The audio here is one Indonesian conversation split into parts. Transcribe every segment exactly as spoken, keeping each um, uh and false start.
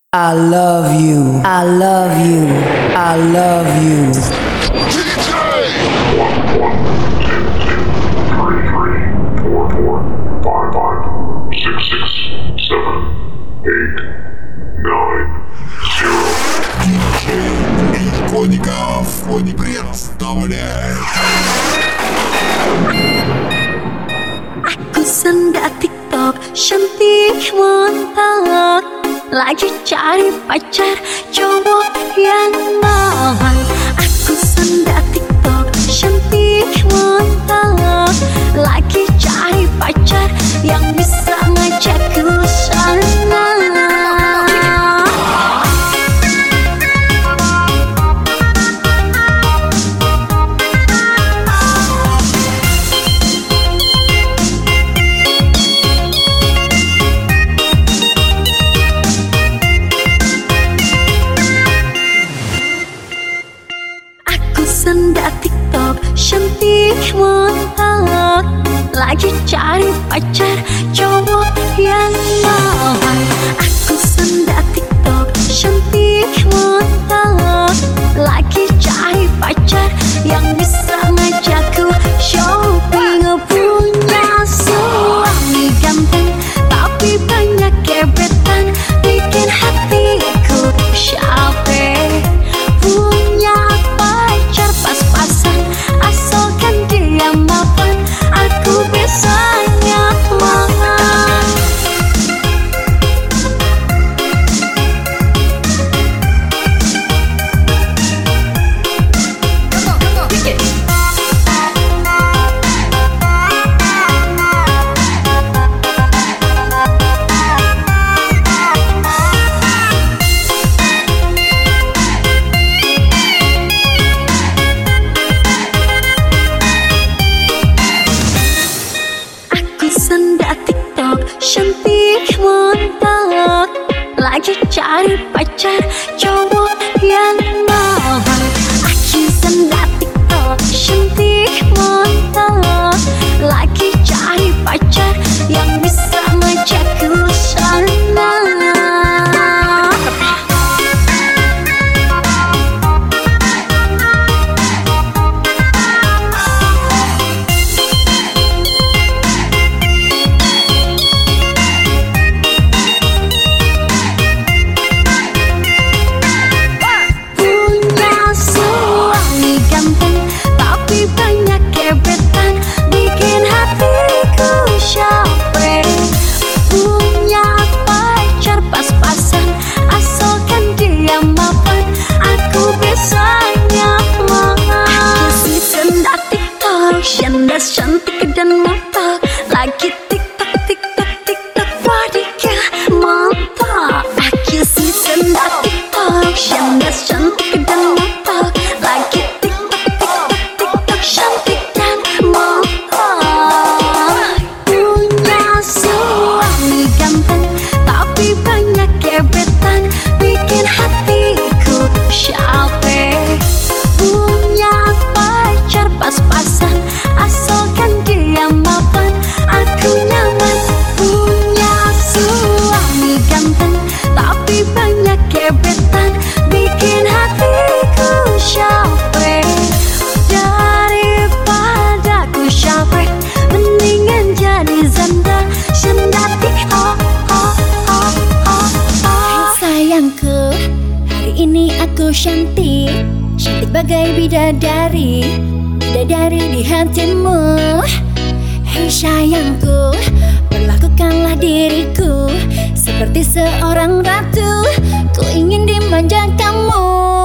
I love you, I love you, I love you. Aku sendak TikTok, cantik mantap. Lagi cari pacar, cowok yang mawan. Aku sendak TikTok, cantik mantap. Lagi cari pacar yang bisa ngajakku sana. Sendak TikTok, cantik mantap. Lagi cari pacar, cowok yang mawan. Aku sendak TikTok, cantik mantap. Lagi cari pacar yang bisa ngajakku shopping. Punya suami ganteng, tapi banyak gebetan, bikin hatiku capek. Punya pacar pas-pasan, asalkan dia mapan, aku bisa nyaman. Sendak TikTok, cantik mantap. Lagi cari pacar, cowok yang mawan. Aku sendak TikTok, cantik mantap. Lagi cari pacar yang bisa ngajakku sana. Candas cantik dan mata, lagi TikTok TikTok TikTok, wadikah mantap. Aku si sendak TikTok, candas cantik dan mata, lagi TikTok TikTok TikTok, cantik dan mantap. Punya suami ganteng, tapi banyak gebetan, bikin hatiku capek. Punya pacar pas-pasan, asalkan dia mapan, aku nyaman. Punya suami ganteng, tapi banyak gebetan, bikin hatiku capek. Daripada ku capek, mendingan jadi janda, janda TikTok. Oh, oh, oh, oh. Sayangku, hari ini aku cantik, cantik bagai bidadari, bidadari di hatimu. Hei sayangku, perlakukanlah diriku seperti seorang ratu, ku ingin dimanja kamu.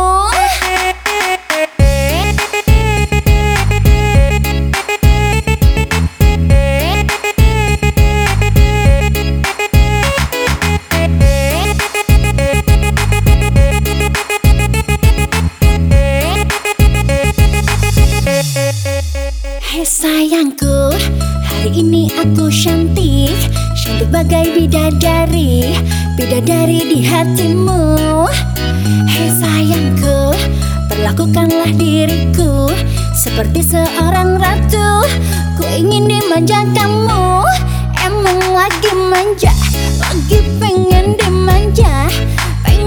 Hei sayangku, hari ini aku cantik, cantik bagai bidadari, bidadari di hatimu. Hei sayangku, perlakukanlah diriku seperti seorang ratu, ku ingin dimanja kamu. Emang lagi manja, lagi pengen dimanja, pengen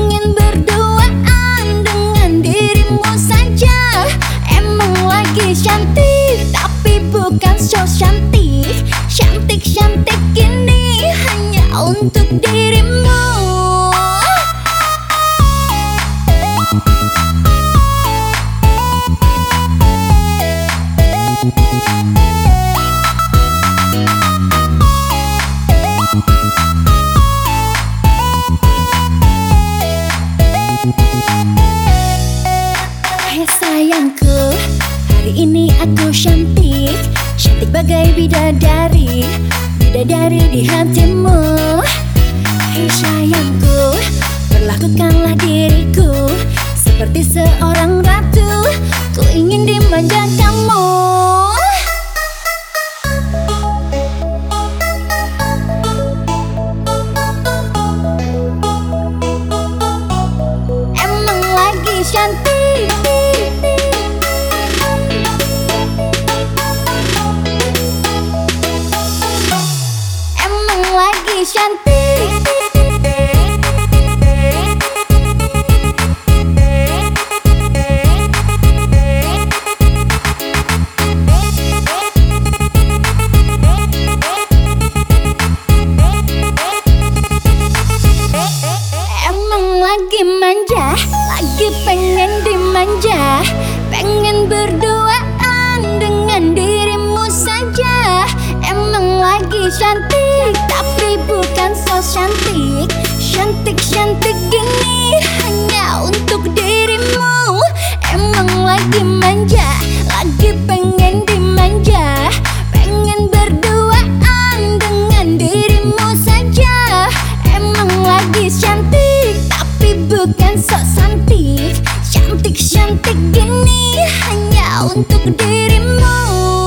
Hai sayangku, hari ini aku cantik, cantik bagai bidadari, bidadari di hatimu. Hai sayangku, perlakukanlah diriku seperti seorang ratu, ku ingin dimanja kamu. Emang lagi cantik, emang lagi cantik. Lagi manja, lagi pengen dimanja, pengen berduaan dengan dirimu saja. Emang lagi cantik, tapi bukan so cantik. Cantik-cantik gini hanya untuk dirimu. Emang lagi manja, lagi pengen dimanja, pengen berduaan dengan dirimu saja. Emang lagi cantik, bukan sok cantik. Cantik-cantik gini hanya untuk dirimu.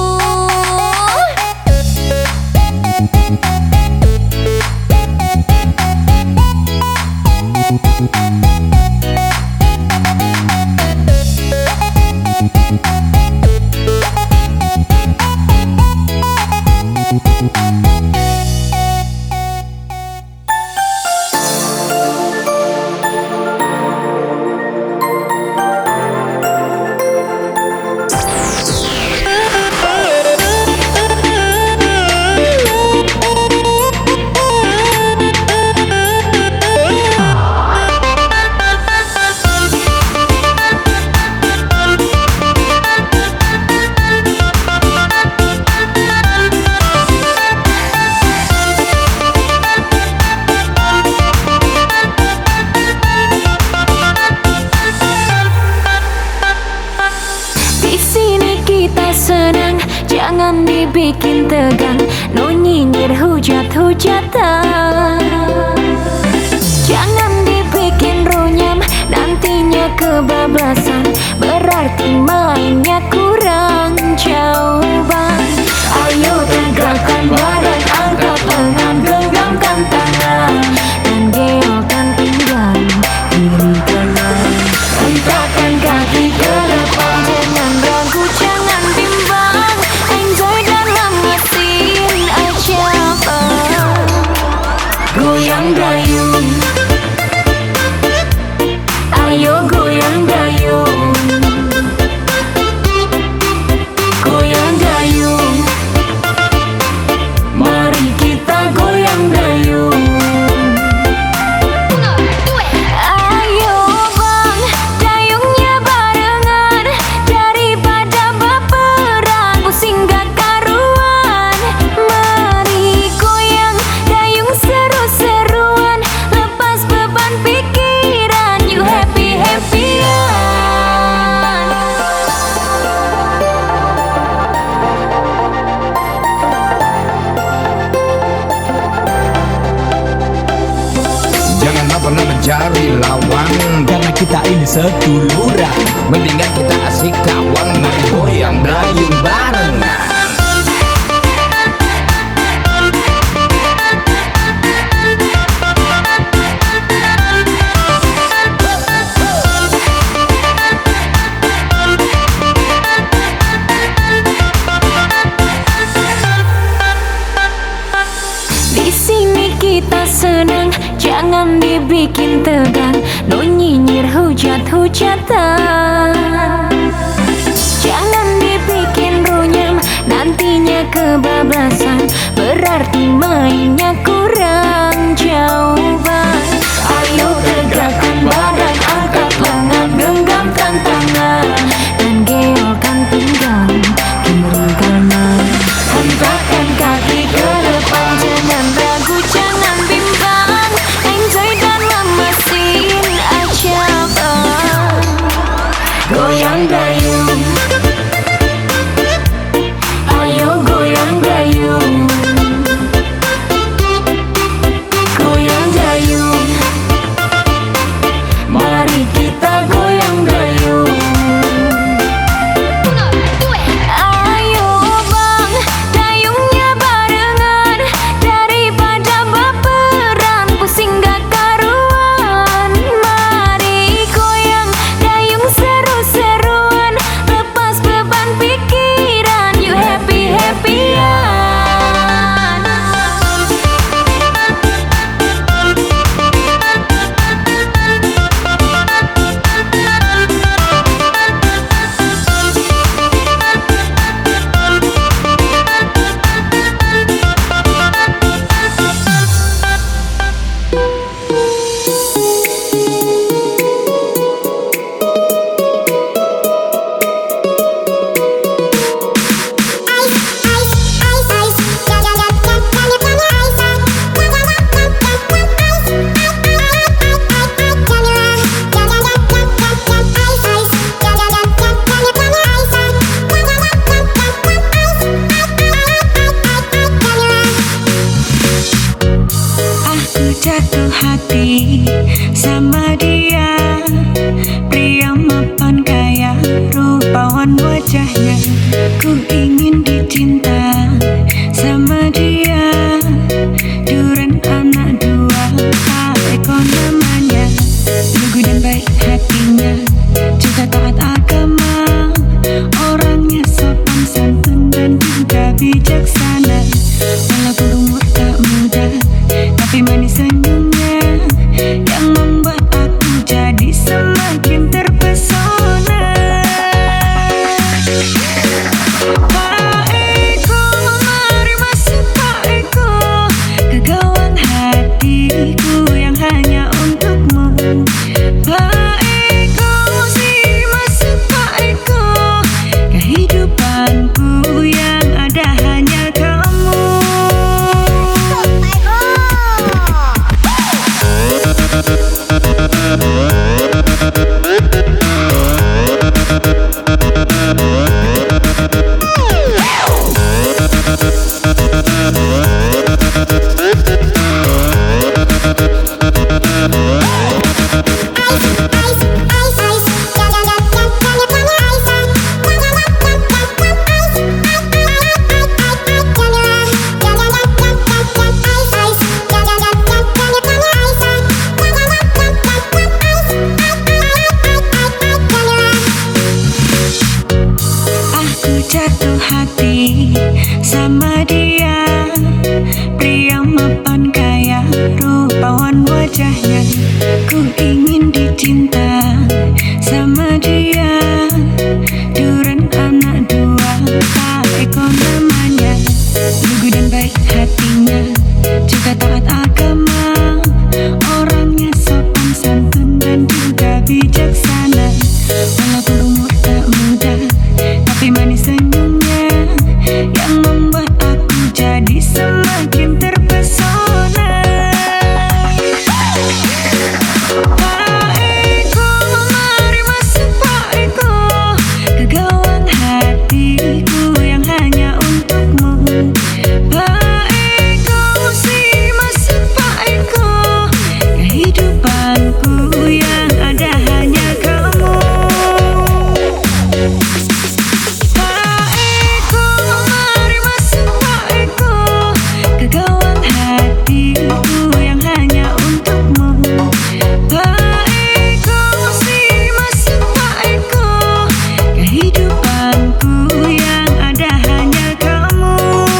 Senang, jangan dibikin tegang, no nyinyir hujat-hujatan. Jangan dibikin runyam, nantinya kebablasan, berarti mainnya kurang jawaban. Ayo tegakkan badan, angkat lengan, genggamkan tangan, dan geokkan pinggang kiri kanan. Hentakkan kaki ke depan, jangan ragu, jangan bimbang. Enjoy dalam mesin aja, bang. Goyang dayung, ayo goyang dayung, goyang dayung. Mari kita goyang dayung. Ayo bang, dayungnya barengan, daripada baperan, pusing gak karuan. Mari goyang dayung seru-seruan, lepas beban pikiran, you happy-happyan. Janganlah pernah mencari lawan, karena kita ini seduluran. mendingan kita asik kawan, mari goyang dayung barengan. Di sini kita senang, jangan dibikin tegang, no nyinyir hujat-hujatan. Jangan dibikin runyam, nantinya kebablasan, berarti mainnya kurang jawaban. Ayo tegakkan badan, angkat lengan, genggamkan tangan, dan geokkan pinggang kiri kanan. Hentakkan kaki ke depan, jangan ragu, jangan bimbang. Enjoy dalam mesin aja. cinta sama dia. Duren anak dua, Pak Eko namanya. Lugu dan baik hatinya, juga taat agama. Orangnya sopan santun dan juga bijaksana. Walaupun umur tak muda, tapi manis senyumnya yang membuat aku jadi semakin terpesona. Pak Eko, mari masuk Pak Eko ke gawang hatiku yang hanya untukmu. Pak Eko, si masuk Pak Eko ke hidupanku yang ada hanya kamu. Pak Eko, mari masuk Pak Eko ke gawang hatiku yang hanya untukmu. Pak Eko, si masuk Pak Eko ke hidupanku yang ada hanya kamu.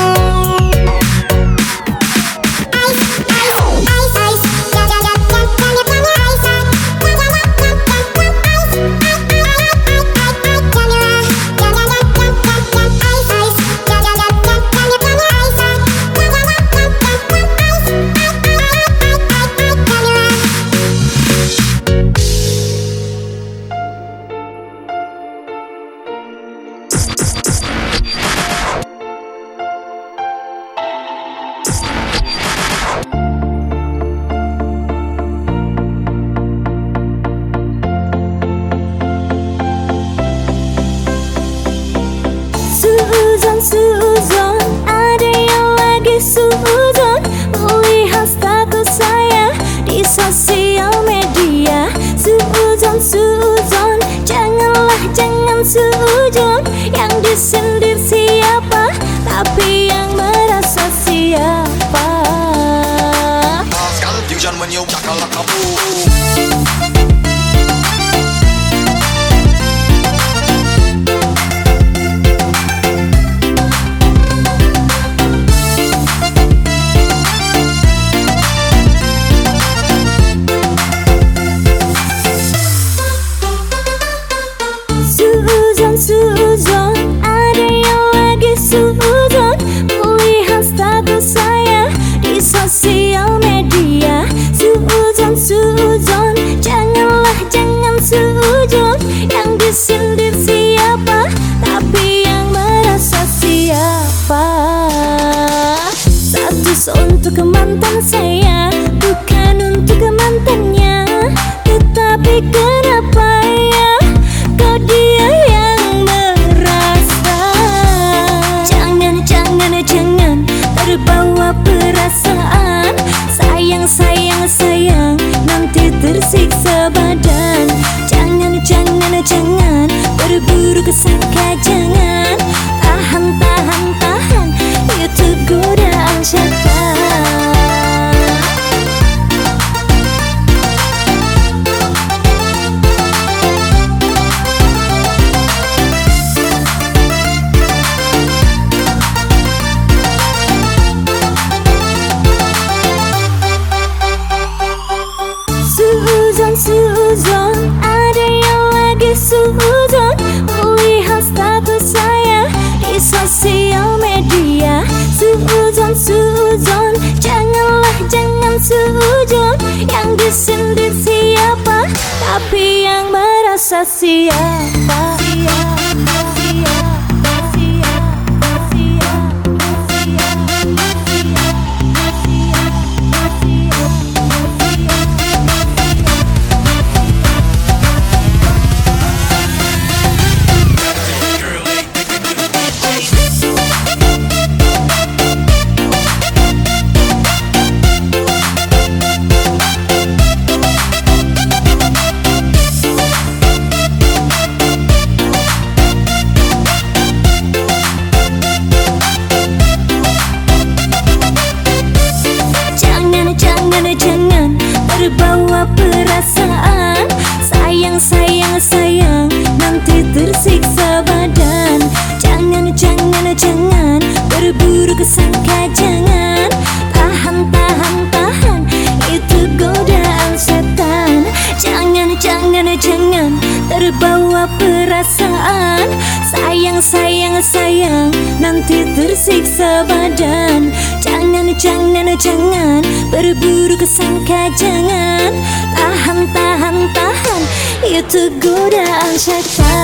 Suuzon, suuzon, ada yang lagi suuzon melihat status saya di sosial media. Suuzon, suuzon, janganlah jangan suuzon. Yang disindir siapa, tapi yang merasa siapa. Confusion when you chakalaka boom. Suuzon, suuzon, ada yang lagi suuzon melihat status saya di sosial media. Suuzon, suuzon, janganlah jangan suuzon. Yang disindir siapa, tapi yang merasa siapa. Status untuk mantan saya, bukan untuk mantannya. Tetapi kenapa ya kau dia yang merasa? Jangan, jangan, jangan terbawa perasaan. Sayang, sayang, sayang, nanti tersiksa badan. Jangan, jangan, jangan berburuk sangka. Jangan tahan, tahan, tahan, itu godaan syaitan. Suuzon, suuzon, ada yang lagi suuzon melihat status saya di sosial media. Suuzon, suuzon, janganlah jangan suuzon. Yang disindir siapa, tapi yang merasa siapa. Siapa, siapa, siapa, siapa, siapa, siapa, siapa. jangan, jangan terbawa perasaan. Sayang, sayang, sayang, nanti tersiksa badan. Jangan, jangan, jangan berburu kesangka, jangan. Tahan, tahan, tahan, itu godaan setan.